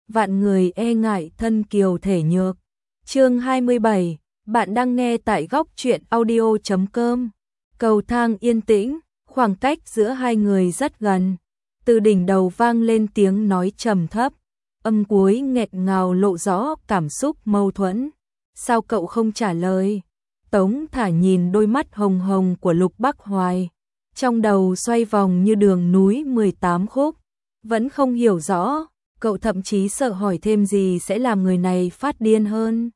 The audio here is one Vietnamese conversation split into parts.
vạn người e ngại thân kiều thể nhược. Chương 27, bạn đang nghe tại góc truyện audio.com. Cầu thang yên tĩnh, khoảng cách giữa hai người rất gần. Từ đỉnh đầu vang lên tiếng nói trầm thấp, âm cuối nghẹt ngào lộ rõ cảm xúc mâu thuẫn. Sao cậu không trả lời? Tống Thả nhìn đôi mắt hồng hồng của Lục Bắc Hoài, trong đầu xoay vòng như đường núi 18 khúc, vẫn không hiểu rõ, cậu thậm chí sợ hỏi thêm gì sẽ làm người này phát điên hơn.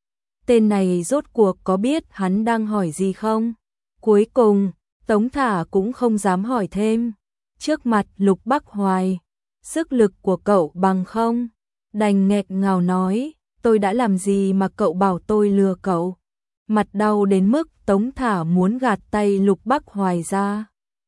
Tên này rốt cuộc có biết hắn đang hỏi gì không? Cuối cùng, Tống Thả cũng không dám hỏi thêm. Trước mặt Lục Bắc Hoài, sức lực của cậu bằng không? Đành nghẹt ngào nói, tôi đã làm gì mà cậu bảo tôi lừa cậu? Mặt đau đến mức Tống Thả muốn gạt tay Lục Bắc Hoài ra,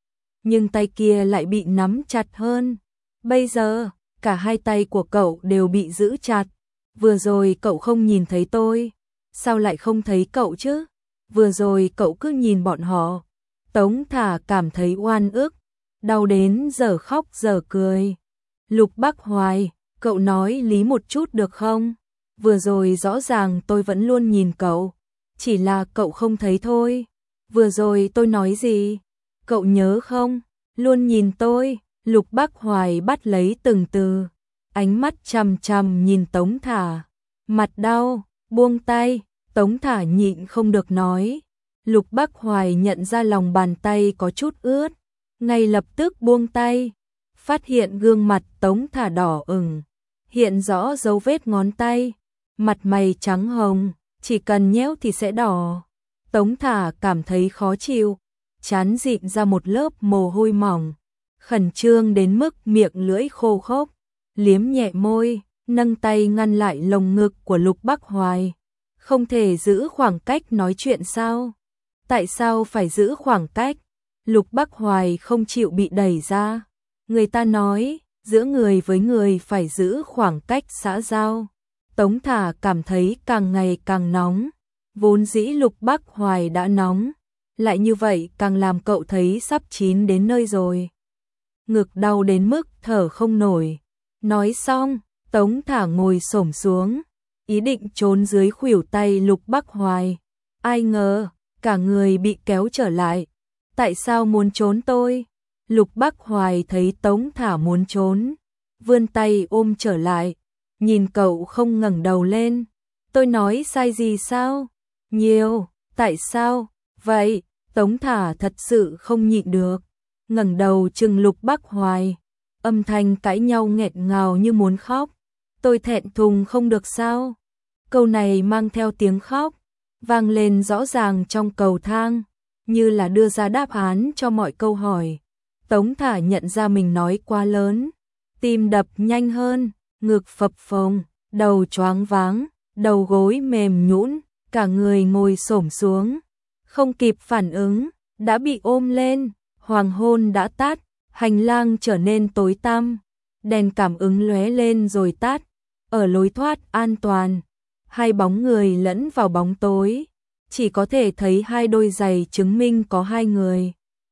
nhưng tay kia lại bị nắm chặt hơn. Bây giờ, cả hai tay của cậu đều bị giữ chặt. Vừa rồi cậu không nhìn thấy tôi, sao lại không thấy cậu chứ? Vừa rồi cậu cứ nhìn bọn họ. Tống Thả cảm thấy oan ức, đau đến giờ khóc giờ cười. Lục Bắc Hoài, cậu nói lý một chút được không? Vừa rồi rõ ràng tôi vẫn luôn nhìn cậu, chỉ là cậu không thấy thôi. Vừa rồi tôi nói gì? Cậu nhớ không? Luôn nhìn tôi. Lục Bắc Hoài bắt lấy từng từ, ánh mắt chằm chằm nhìn Tống Thả. Mặt đau, buông tay. Tống Thả nhịn không được nói. Lục Bắc Hoài nhận ra lòng bàn tay có chút ướt, ngay lập tức buông tay, phát hiện gương mặt Tống Thả đỏ ửng, hiện rõ dấu vết ngón tay, mặt mày trắng hồng, chỉ cần nhéo thì sẽ đỏ. Tống Thả cảm thấy khó chịu, trán dịn ra một lớp mồ hôi mỏng, khẩn trương đến mức miệng lưỡi khô khốc, liếm nhẹ môi, nâng tay ngăn lại lồng ngực của Lục Bắc Hoài. Không thể giữ khoảng cách nói chuyện sao? Tại sao phải giữ khoảng cách? Lục Bắc Hoài không chịu bị đẩy ra. Người ta nói, giữa người với người phải giữ khoảng cách xã giao. Tống Thả cảm thấy càng ngày càng nóng. Vốn dĩ Lục Bắc Hoài đã nóng, lại như vậy càng làm cậu thấy sắp chín đến nơi rồi. Ngực đau đến mức thở không nổi. Nói xong, Tống Thả ngồi xổm xuống, ý định trốn dưới khuỷu tay Lục Bắc Hoài. Ai ngờ, cả người bị kéo trở lại. Tại sao muốn trốn tôi? Lục Bắc Hoài thấy Tống Thả muốn trốn, vươn tay ôm trở lại, nhìn cậu không ngẩng đầu lên. Tôi nói sai gì sao? Nhiều, tại sao? Vậy, Tống Thả thật sự không nhịn được, ngẩng đầu trừng Lục Bắc Hoài, âm thanh cãi nhau nghẹt ngào như muốn khóc. Tôi thẹn thùng không được sao? Câu này mang theo tiếng khóc, vang lên rõ ràng trong cầu thang, như là đưa ra đáp án cho mọi câu hỏi. Tống Thả nhận ra mình nói quá lớn, tim đập nhanh hơn, ngực phập phồng, đầu choáng váng, đầu gối mềm nhũn, cả người ngồi xổm xuống, không kịp phản ứng, đã bị ôm lên. Hoàng hôn đã tắt, hành lang trở nên tối tăm, đèn cảm ứng lóe lên rồi tắt. Ở lối thoát an toàn, hai bóng người lẫn vào bóng tối, chỉ có thể thấy hai đôi giày chứng minh có hai người.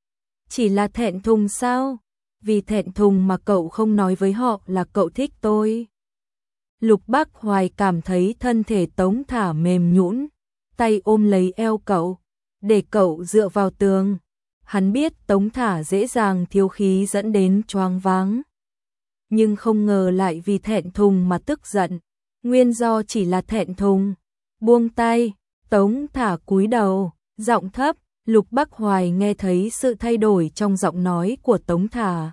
Chỉ là thẹn thùng sao? Vì thẹn thùng mà cậu không nói với họ là cậu thích tôi. Lục Bắc Hoài cảm thấy thân thể Tống Thả mềm nhũn, tay ôm lấy eo cậu, để cậu dựa vào tường. Hắn biết Tống Thả dễ dàng thiếu khí dẫn đến choáng váng, nhưng không ngờ lại vì thẹn thùng mà tức giận. Nguyên do chỉ là thẹn thùng. Buông tay, Tống Thả cúi đầu, giọng thấp. Lục Bắc Hoài nghe thấy sự thay đổi trong giọng nói của Tống Thả.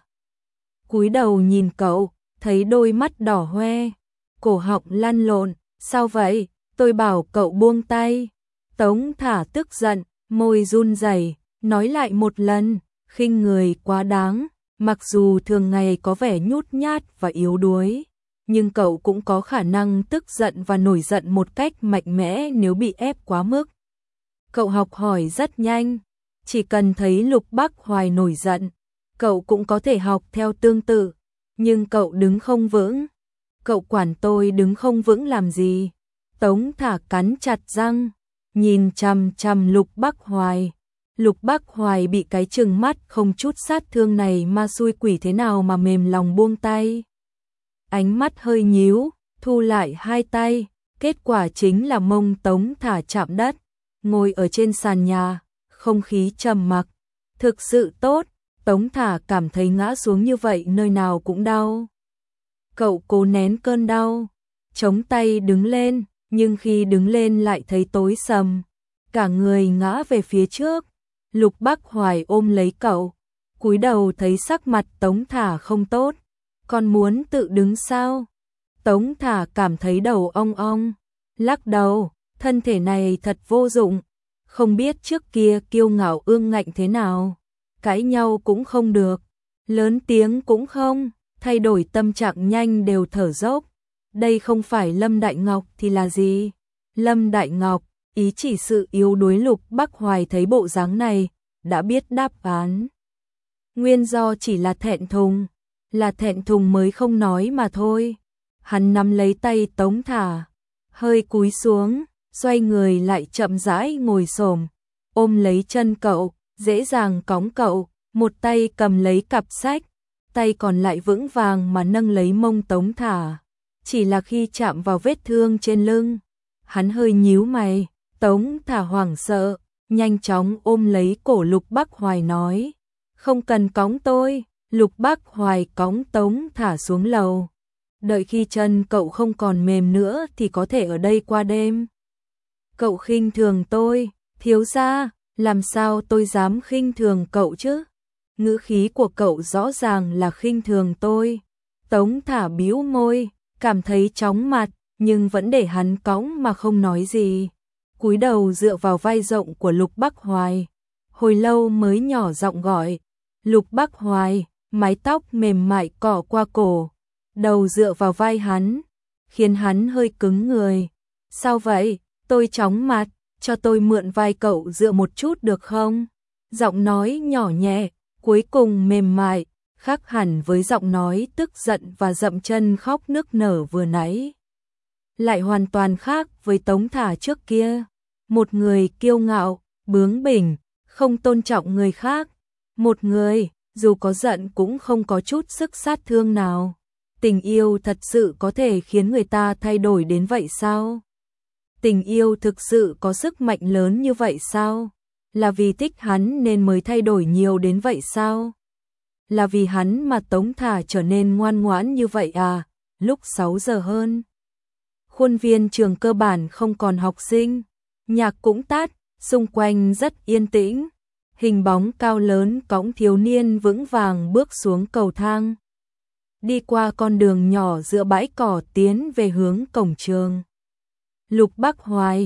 Cúi đầu nhìn cậu, thấy đôi mắt đỏ hoe, cổ họng lăn lộn. Sao vậy? Tôi bảo cậu buông tay. Tống Thả tức giận, môi run rẩy, nói lại một lần, khinh người quá đáng. Mặc dù thường ngày có vẻ nhút nhát và yếu đuối, nhưng cậu cũng có khả năng tức giận và nổi giận một cách mạnh mẽ nếu bị ép quá mức. Cậu học hỏi rất nhanh, chỉ cần thấy Lục Bắc Hoài nổi giận, cậu cũng có thể học theo tương tự, nhưng cậu đứng không vững. Cậu quản tôi đứng không vững làm gì? Tống Thả cắn chặt răng, nhìn chằm chằm Lục Bắc Hoài. Lục Bắc Hoài bị cái trừng mắt không chút sát thương này ma xui quỷ thế nào mà mềm lòng buông tay. ánh mắt hơi nhíu, thu lại hai tay, kết quả chính là mông Tống Thả chạm đất, ngồi ở trên sàn nhà, không khí trầm mặc, thực sự tốt, Tống Thả cảm thấy ngã xuống như vậy nơi nào cũng đau. Cậu cố nén cơn đau, chống tay đứng lên, nhưng khi đứng lên lại thấy tối sầm, cả người ngã về phía trước. Lục Bắc Hoài ôm lấy cậu, cúi đầu thấy sắc mặt Tống Thả không tốt, còn muốn tự đứng sao? Tống Thả cảm thấy đầu ong ong, lắc đầu, thân thể này thật vô dụng, không biết trước kia kiêu ngạo ương ngạnh thế nào, cãi nhau cũng không được, lớn tiếng cũng không, thay đổi tâm trạng nhanh đều thở dốc. Đây không phải Lâm Đại Ngọc thì là gì? Lâm Đại Ngọc, ý chỉ sự yếu đuối. Lục Bắc Hoài thấy bộ dáng này, đã biết đáp án. Nguyên do chỉ là thẹn thùng mới không nói mà thôi. Hắn nắm lấy tay Tống Thả, hơi cúi xuống, xoay người lại chậm rãi ngồi xổm, ôm lấy chân cậu, dễ dàng cõng cậu, một tay cầm lấy cặp sách, tay còn lại vững vàng mà nâng lấy mông Tống Thả. Chỉ là khi chạm vào vết thương trên lưng, hắn hơi nhíu mày. Tống Thả hoảng sợ, nhanh chóng ôm lấy cổ Lục Bắc Hoài nói, không cần cõng tôi. Lục Bắc Hoài cõng Tống Thả xuống lầu, đợi khi chân cậu không còn mềm nữa thì có thể ở đây qua đêm. Cậu khinh thường tôi, thiếu gia, làm sao tôi dám khinh thường cậu chứ? Ngữ khí của cậu rõ ràng là khinh thường tôi. Tống Thả bĩu môi, cảm thấy chóng mặt, nhưng vẫn để hắn cõng mà không nói gì. Cúi đầu dựa vào vai rộng của Lục Bắc Hoài, hồi lâu mới nhỏ giọng gọi, Lục Bắc Hoài. Mái tóc mềm mại cọ qua cổ, đầu dựa vào vai hắn, khiến hắn hơi cứng người. Sao vậy? Tôi chóng mặt, cho tôi mượn vai cậu dựa một chút được không? Giọng nói nhỏ nhẹ, cuối cùng mềm mại, khác hẳn với giọng nói tức giận và dậm chân khóc nức nở vừa nãy. Lại hoàn toàn khác với Tống Thả trước kia. Một người kiêu ngạo, bướng bỉnh, không tôn trọng người khác. Một người, dù có giận cũng không có chút sức sát thương nào. Tình yêu thật sự có thể khiến người ta thay đổi đến vậy sao? Tình yêu thực sự có sức mạnh lớn như vậy sao? Là vì thích hắn nên mới thay đổi nhiều đến vậy sao? Là vì hắn mà Tống Thả trở nên ngoan ngoãn như vậy à? Lúc 6 giờ hơn, khuôn viên trường cơ bản không còn học sinh, nhạc cũng tắt, xung quanh rất yên tĩnh. Hình bóng cao lớn cõng thiếu niên vững vàng bước xuống cầu thang, đi qua con đường nhỏ giữa bãi cỏ tiến về hướng cổng trường. Lục Bắc Hoài,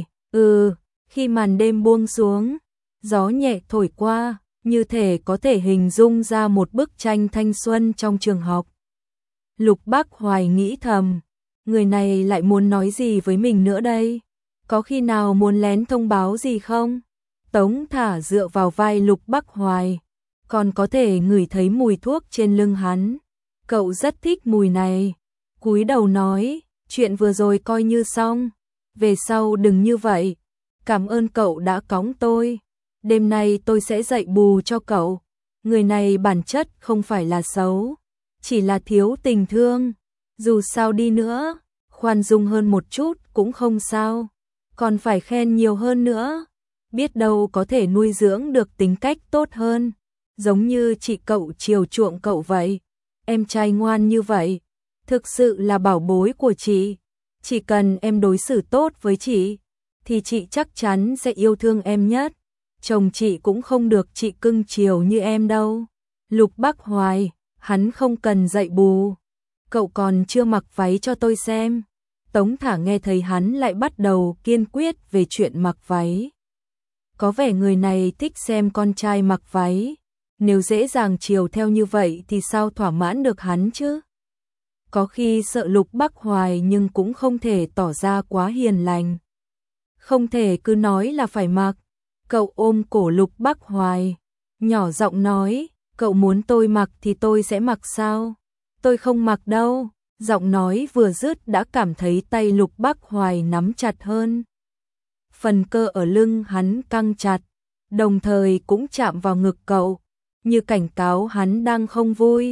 khi màn đêm buông xuống, gió nhẹ thổi qua, như thể có thể hình dung ra một bức tranh thanh xuân trong trường học. Lục Bắc Hoài nghĩ thầm, người này lại muốn nói gì với mình nữa đây? Có khi nào muốn lén thông báo gì không? Tống Thả dựa vào vai Lục Bắc Hoài, còn có thể ngửi thấy mùi thuốc trên lưng hắn. Cậu rất thích mùi này. Cúi đầu nói, chuyện vừa rồi coi như xong, về sau đừng như vậy. Cảm ơn cậu đã cõng tôi. Đêm nay tôi sẽ dạy bù cho cậu. Người này bản chất không phải là xấu, chỉ là thiếu tình thương. Dù sao đi nữa, khoan dung hơn một chút cũng không sao, còn phải khen nhiều hơn nữa. Biết đâu có thể nuôi dưỡng được tính cách tốt hơn, giống như chị cậu chiều chuộng cậu vậy. Em trai ngoan như vậy, thực sự là bảo bối của chị. Chỉ cần em đối xử tốt với chị, thì chị chắc chắn sẽ yêu thương em nhất. Chồng chị cũng không được chị cưng chiều như em đâu. Lục Bắc Hoài, hắn không cần dạy bù. Cậu còn chưa mặc váy cho tôi xem. Tống Thả nghe thấy hắn lại bắt đầu kiên quyết về chuyện mặc váy. Có vẻ người này thích xem con trai mặc váy. Nếu dễ dàng chiều theo như vậy thì sao thỏa mãn được hắn chứ? Có khi sợ Lục Bắc Hoài nhưng cũng không thể tỏ ra quá hiền lành. Không thể cứ nói là phải mặc. Cậu ôm cổ Lục Bắc Hoài, nhỏ giọng nói, cậu muốn tôi mặc thì tôi sẽ mặc sao? Tôi không mặc đâu. Giọng nói vừa dứt đã cảm thấy tay Lục Bắc Hoài nắm chặt hơn. Phần cơ ở lưng hắn căng chặt, đồng thời cũng chạm vào ngực cậu, như cảnh cáo hắn đang không vui.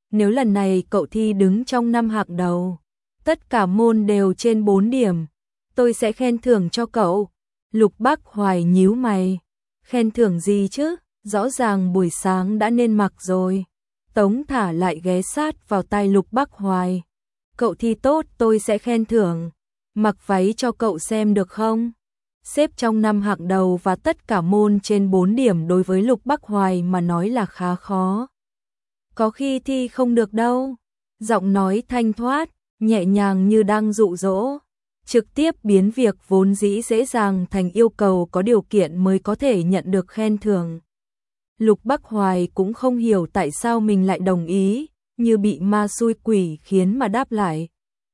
nếu lần này cậu thi đứng trong 5 hạng đầu, tất cả môn đều trên 4 điểm, tôi sẽ khen thưởng cho cậu. Lục Bác Hoài nhíu mày, khen thưởng gì chứ, rõ ràng buổi sáng đã nên mặc rồi. Tống Thả lại ghé sát vào tai Lục Bác Hoài. Cậu thi tốt tôi sẽ khen thưởng, mặc váy cho cậu xem được không? Xếp trong 5 hạng đầu và tất cả môn trên 4 điểm đối với Lục Bác Hoài mà nói là khá khó. Có khi thi không được đâu. Giọng nói thanh thoát, nhẹ nhàng như đang dụ dỗ, trực tiếp biến việc vốn dĩ dễ dàng thành yêu cầu có điều kiện mới có thể nhận được khen thưởng. Lục Bác Hoài cũng không hiểu tại sao mình lại đồng ý, như bị ma xui quỷ khiến mà đáp lại.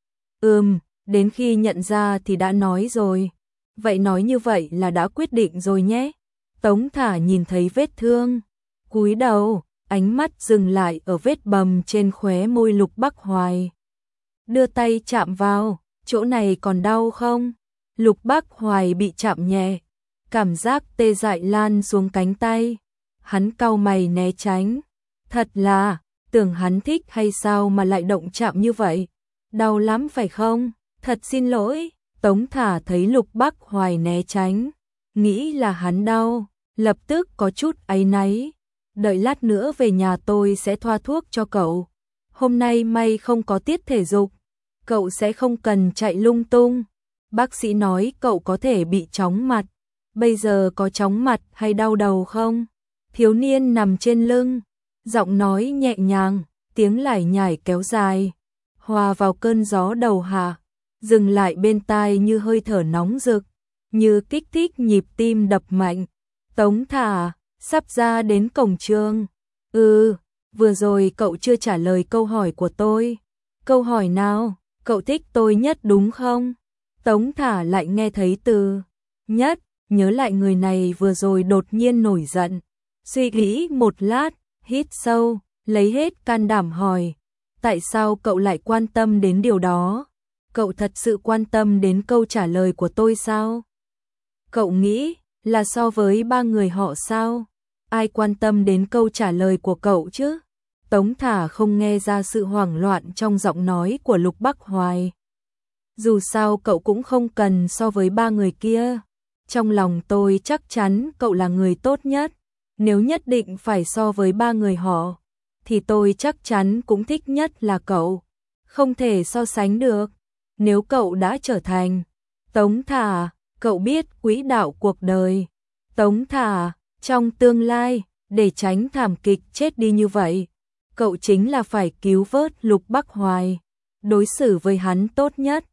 Đến khi nhận ra thì đã nói rồi. Vậy nói như vậy là đã quyết định rồi nhé. Tống Thả nhìn thấy vết thương, cúi đầu, ánh mắt dừng lại ở vết bầm trên khóe môi Lục Bác Hoài. Đưa tay chạm vào, chỗ này còn đau không? Lục Bác Hoài bị chạm nhẹ, cảm giác tê dại lan xuống cánh tay. Hắn cau mày né tránh. Thật là, tưởng hắn thích hay sao mà lại động chạm như vậy? Đau lắm phải không? Thật xin lỗi. Tống Thả thấy Lục Bác Hoài né tránh, nghĩ là hắn đau, lập tức có chút áy náy. Đợi lát nữa về nhà tôi sẽ thoa thuốc cho cậu. Hôm nay may không có tiết thể dục, cậu sẽ không cần chạy lung tung. Bác sĩ nói cậu có thể bị chóng mặt. Bây giờ có chóng mặt hay đau đầu không? Thiếu niên nằm trên lưng, giọng nói nhẹ nhàng, tiếng lải nhải kéo dài, hòa vào cơn gió đầu hạ, dừng lại bên tai như hơi thở nóng rực, như kích thích nhịp tim đập mạnh. Tống Thả, sắp ra đến cổng trường. Vừa rồi cậu chưa trả lời câu hỏi của tôi. Câu hỏi nào? Cậu thích tôi nhất đúng không? Tống Thả lại nghe thấy từ nhất, nhớ lại người này vừa rồi đột nhiên nổi giận. Suy nghĩ một lát, hít sâu, lấy hết can đảm hỏi. Tại sao cậu lại quan tâm đến điều đó? Cậu thật sự quan tâm đến câu trả lời của tôi sao? Cậu nghĩ là so với 3 người họ sao? Ai quan tâm đến câu trả lời của cậu chứ? Tống Thả không nghe ra sự hoảng loạn trong giọng nói của Lục Bác Hoài. Dù sao cậu cũng không cần so với 3 người kia. Trong lòng tôi chắc chắn cậu là người tốt nhất. Nếu nhất định phải so với 3 người họ, thì tôi chắc chắn cũng thích nhất là cậu. Không thể so sánh được. Nếu cậu đã trở thành Tống Thả, cậu biết quỹ đạo cuộc đời Tống Thả trong tương lai, để tránh thảm kịch chết đi như vậy, cậu chính là phải cứu vớt Lục Bác Hoài, đối xử với hắn tốt nhất,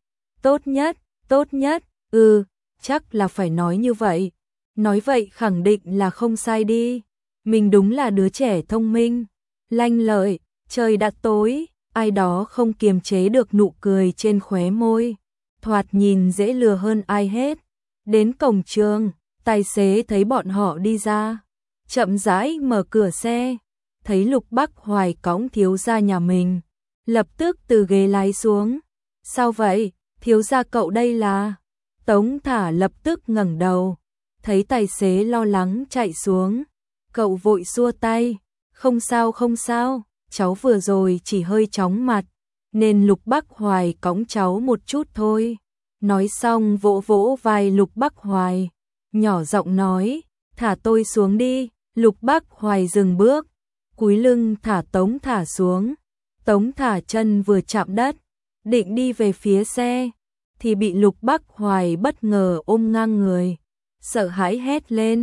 tốt nhất, chắc là phải nói như vậy. Nói vậy khẳng định là không sai đi. Mình đúng là đứa trẻ thông minh, lanh lợi. Trời đã tối, ai đó không kiềm chế được nụ cười trên khóe môi, thoạt nhìn dễ lừa hơn ai hết. Đến cổng trường, tài xế thấy bọn họ đi ra, chậm rãi mở cửa xe, thấy Lục Bác Hoài cõng thiếu gia nhà mình, lập tức từ ghế lái xuống. Sao vậy, thiếu gia cậu đây là? Tống Thả lập tức ngẩng đầu, thấy tài xế lo lắng chạy xuống, cậu vội xua tay, không sao, cháu vừa rồi chỉ hơi chóng mặt, nên Lục Bác Hoài cõng cháu một chút thôi. Nói xong vỗ vỗ vai Lục Bác Hoài, nhỏ giọng nói, thả tôi xuống đi. Lục Bác Hoài dừng bước, cúi lưng thả Tống Thả xuống. Tống Thả chân vừa chạm đất, định đi về phía xe, thì bị Lục Bác Hoài bất ngờ ôm ngang người, sợ hãi hét lên,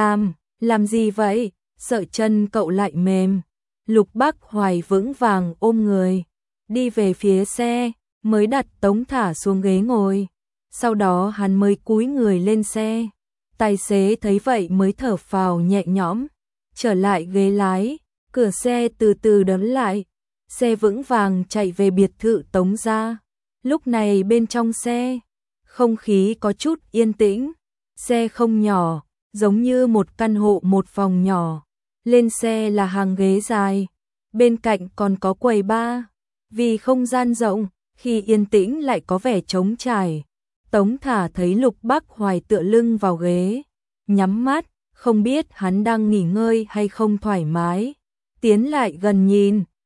làm gì vậy, sợ chân cậu lại mềm. Lục Bác Hoài vững vàng ôm người, đi về phía xe, mới đặt Tống Thả xuống ghế ngồi. Sau đó hắn mới cúi người lên xe. Tài xế thấy vậy mới thở phào nhẹ nhõm, trở lại ghế lái, cửa xe từ từ đóng lại. Xe vững vàng chạy về biệt thự Tống gia. Lúc này bên trong xe, không khí có chút yên tĩnh. Xe không nhỏ, giống như một căn hộ một phòng nhỏ. Lên xe là hàng ghế dài, bên cạnh còn có quầy bar. Vì không gian rộng, khi yên tĩnh lại có vẻ trống trải. Tống Thả thấy Lục Bác Hoài tựa lưng vào ghế, nhắm mắt, không biết hắn đang nghỉ ngơi hay không thoải mái. Tiến lại gần nhìn,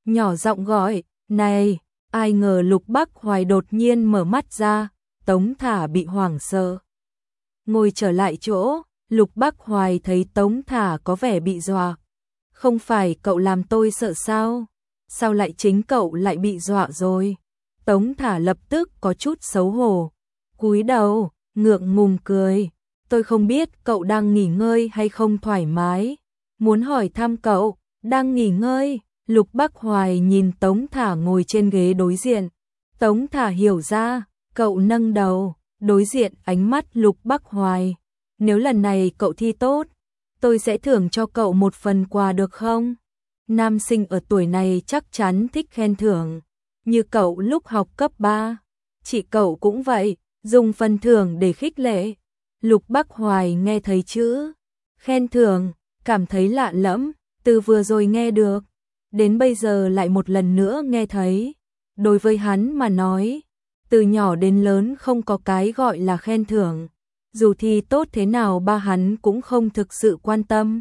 nhỏ giọng gọi, này, ai ngờ Lục Bắc Hoài đột nhiên mở mắt ra, Tống Thả bị hoảng sợ. Ngồi trở lại chỗ, Lục Bắc Hoài thấy Tống Thả có vẻ bị dọa. Không phải cậu làm tôi sợ sao? Sao lại chính cậu lại bị dọa rồi? Tống Thả lập tức có chút xấu hổ. Cúi đầu, ngượng ngùng cười. Tôi không biết cậu đang nghỉ ngơi hay không thoải mái. Muốn hỏi thăm cậu, đang nghỉ ngơi. Lục Bắc Hoài nhìn Tống Thả ngồi trên ghế đối diện. Tống Thả hiểu ra, cậu nâng đầu, đối diện ánh mắt Lục Bắc Hoài. Nếu lần này cậu thi tốt, tôi sẽ thưởng cho cậu một phần quà được không? Nam sinh ở tuổi này chắc chắn thích khen thưởng. Như cậu lúc học cấp 3. Chị cậu cũng vậy, dùng phần thưởng để khích lệ. Lục Bắc Hoài nghe thấy chữ khen thưởng, cảm thấy lạ lẫm, từ vừa rồi nghe được, đến bây giờ lại một lần nữa nghe thấy. Đối với hắn mà nói, từ nhỏ đến lớn không có cái gọi là khen thưởng. Dù thi tốt thế nào ba hắn cũng không thực sự quan tâm.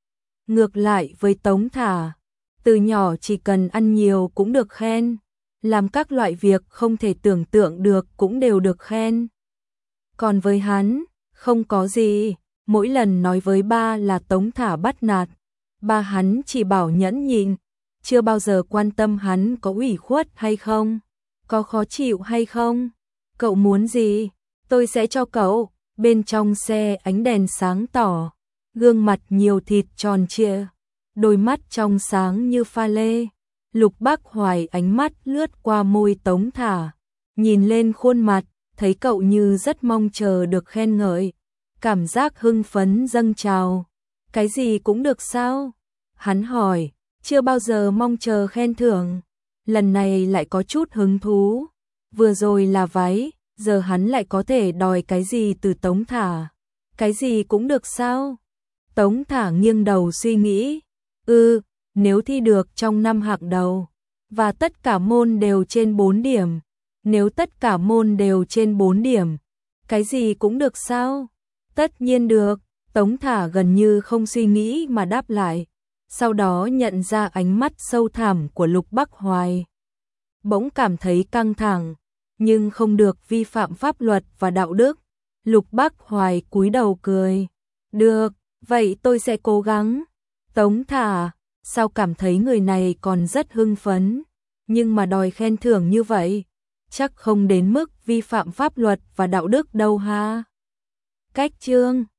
Ngược lại với Tống Thả, từ nhỏ chỉ cần ăn nhiều cũng được khen, làm các loại việc không thể tưởng tượng được cũng đều được khen. Còn với hắn, không có gì, mỗi lần nói với ba là Tống Thả bắt nạt, ba hắn chỉ bảo nhẫn nhịn, chưa bao giờ quan tâm hắn có ủy khuất hay không, có khó chịu hay không. Cậu muốn gì, tôi sẽ cho cậu. Bên trong xe ánh đèn sáng tỏ, gương mặt nhiều thịt tròn trịa, đôi mắt trong sáng như pha lê. Lục Bắc Hoài ánh mắt lướt qua môi Tống Thả, nhìn lên khuôn mặt, thấy cậu như rất mong chờ được khen ngợi, cảm giác hưng phấn dâng trào. Cái gì cũng được sao? Hắn hỏi, chưa bao giờ mong chờ khen thưởng, lần này lại có chút hứng thú. Vừa rồi là váy, giờ hắn lại có thể đòi cái gì từ Tống Thả? Cái gì cũng được sao? Tống Thả nghiêng đầu suy nghĩ, nếu thi được trong năm hạng đầu, và tất cả môn đều trên 4 điểm, nếu tất cả môn đều trên 4 điểm, cái gì cũng được sao? Tất nhiên được, Tống Thả gần như không suy nghĩ mà đáp lại, sau đó nhận ra ánh mắt sâu thẳm của Lục Bắc Hoài. Bỗng cảm thấy căng thẳng, nhưng không được vi phạm pháp luật và đạo đức. Lục Bắc Hoài cúi đầu cười, được, vậy tôi sẽ cố gắng. Tống Thả, sao cảm thấy người này còn rất hưng phấn, nhưng mà đòi khen thưởng như vậy, chắc không đến mức vi phạm pháp luật và đạo đức đâu ha. Cách chương